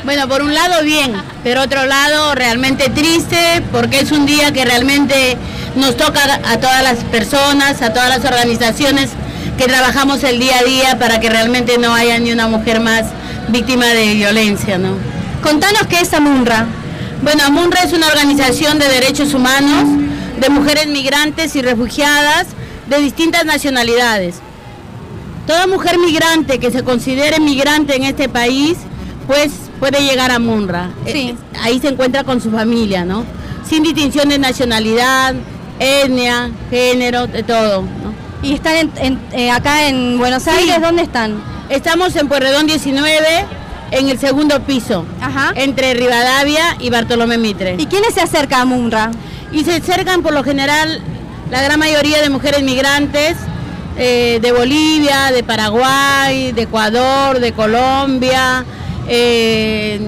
Bueno, por un lado bien, pero otro lado realmente triste, porque es un día que realmente nos toca a todas las personas, a todas las organizaciones que trabajamos el día a día para que realmente no haya ni una mujer más víctima de violencia, ¿no? Contanos qué es AMUNRA. Bueno, AMUNRA es una organización de derechos humanos, de mujeres migrantes y refugiadas de distintas nacionalidades. Toda mujer migrante que se considere migrante en este país, pues puede llegar a AMUNRA. Sí. Ahí se encuentra con su familia, ¿no? Sin distinción de nacionalidad, etnia, género, de todo, ¿no? ¿Y están acá en Buenos Aires? Sí. ¿Dónde están? Estamos en Pueyrredón 19, en el segundo piso, Ajá. entre Rivadavia y Bartolomé Mitre. ¿Y quiénes se acercan a AMUNRA? Y se acercan por lo general la gran mayoría de mujeres migrantes de Bolivia, de Paraguay, de Ecuador, de Colombia, de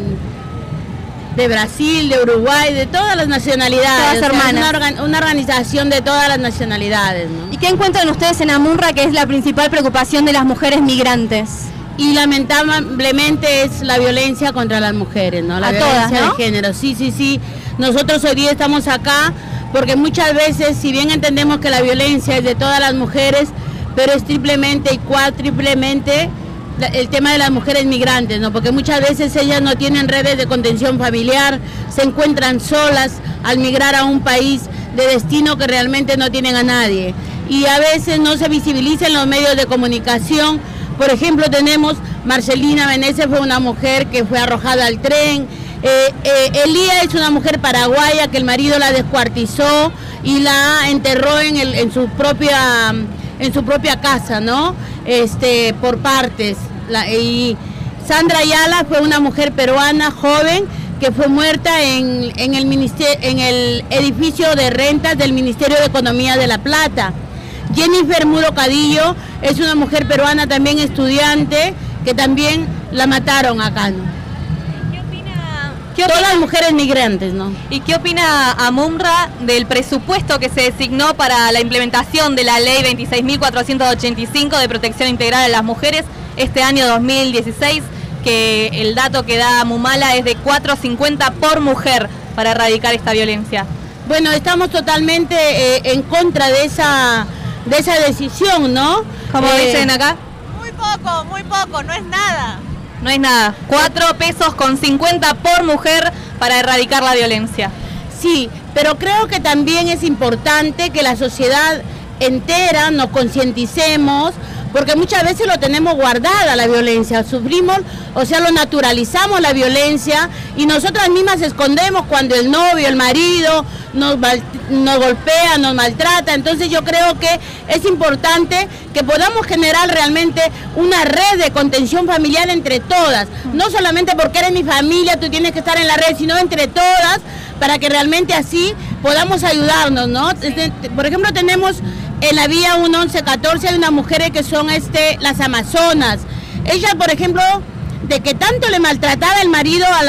Brasil, de Uruguay, de todas las nacionalidades. Todas hermanas. Es una organización de todas las nacionalidades, ¿no? ¿Y qué encuentran ustedes en AMUNRA, que es la principal preocupación de las mujeres migrantes? Y lamentablemente es la violencia contra las mujeres, ¿no? La A violencia todas, ¿no? de género. Sí. Nosotros hoy día estamos acá porque muchas veces, si bien entendemos que la violencia es de todas las mujeres, pero es triplemente y cuádruplemente el tema de las mujeres migrantes, ¿no? Porque muchas veces ellas no tienen redes de contención familiar, se encuentran solas al migrar a un país de destino que realmente no tienen a nadie. Y a veces no se visibiliza en los medios de comunicación. Por ejemplo, tenemos Marcelina Meneses, fue una mujer que fue arrojada al tren. Elía es una mujer paraguaya que el marido la descuartizó y la enterró en su propia casa, ¿no? Por partes. Y Sandra Ayala fue una mujer peruana joven que fue muerta en el edificio de rentas del Ministerio de Economía de La Plata. Jennifer Muro Cadillo es una mujer peruana también estudiante que también la mataron acá, ¿no? Todas las mujeres migrantes, ¿no? ¿Y qué opina AMUNRA del presupuesto que se designó para la implementación de la ley 26.485 de protección integral a las mujeres este año 2016? Que el dato que da Mumala es de 4.50 por mujer para erradicar esta violencia. Bueno, estamos totalmente en contra de esa decisión, ¿no? Como dicen acá. Muy poco, no es nada. No es nada. 4 pesos con 50 por mujer para erradicar la violencia. Sí, pero creo que también es importante que la sociedad entera nos concienticemos, porque muchas veces lo tenemos guardada la violencia, sufrimos, o sea, lo naturalizamos la violencia y nosotras mismas escondemos cuando el novio, el marido nos golpea, nos maltrata. Entonces yo creo que es importante que podamos generar realmente una red de contención familiar entre todas, no solamente porque eres mi familia, tú tienes que estar en la red, sino entre todas, para que realmente así podamos ayudarnos, ¿no? Por ejemplo, tenemos en la vía 1114 hay unas mujeres que son las amazonas. Ella, por ejemplo, de que tanto le maltrataba el marido a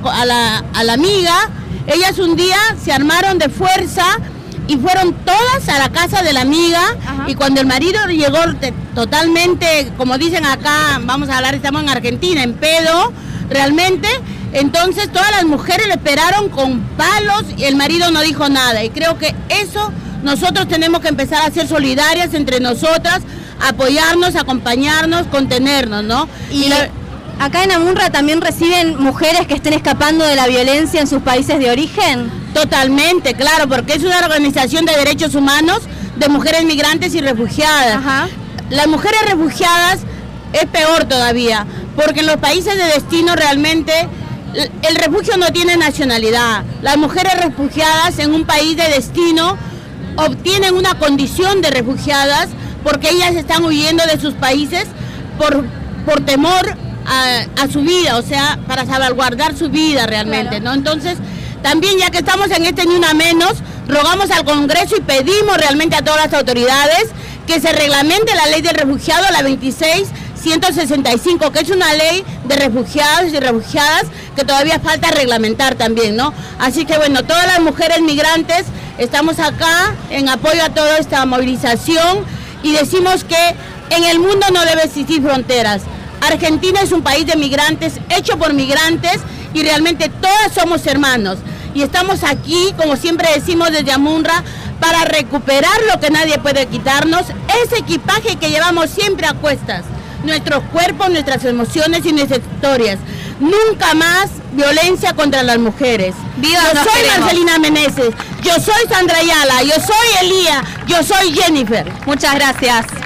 la amiga, ellas un día se armaron de fuerza y fueron todas a la casa de la amiga. Ajá. Y cuando el marido llegó totalmente, como dicen acá, vamos a hablar, estamos en Argentina, en pedo, realmente, entonces todas las mujeres le esperaron con palos y el marido no dijo nada. Y creo que eso nosotros tenemos que empezar a ser solidarias entre nosotras, apoyarnos, acompañarnos, contenernos, ¿no? ¿Acá en AMUNRA también reciben mujeres que estén escapando de la violencia en sus países de origen? Totalmente, claro, porque es una organización de derechos humanos de mujeres migrantes y refugiadas. Ajá. Las mujeres refugiadas es peor todavía, porque en los países de destino realmente el refugio no tiene nacionalidad. Las mujeres refugiadas en un país de destino obtienen una condición de refugiadas porque ellas están huyendo de sus países por temor a su vida, o sea, para salvaguardar su vida realmente, claro, ¿no? Entonces, también ya que estamos en Ni Una Menos, rogamos al Congreso y pedimos realmente a todas las autoridades que se reglamente la ley del refugiado, la 26.165, que es una ley de refugiados y refugiadas que todavía falta reglamentar también, ¿no? Así que bueno, todas las mujeres migrantes estamos acá en apoyo a toda esta movilización y decimos que en el mundo no debe existir fronteras. Argentina es un país de migrantes, hecho por migrantes, y realmente todas somos hermanos. Y estamos aquí, como siempre decimos desde Amunra, para recuperar lo que nadie puede quitarnos, ese equipaje que llevamos siempre a cuestas, nuestros cuerpos, nuestras emociones y nuestras historias. Nunca más violencia contra las mujeres. ¡Viva! Yo soy Marcelina Meneses, yo soy Sandra Ayala, yo soy Elía, yo soy Jennifer. Muchas gracias.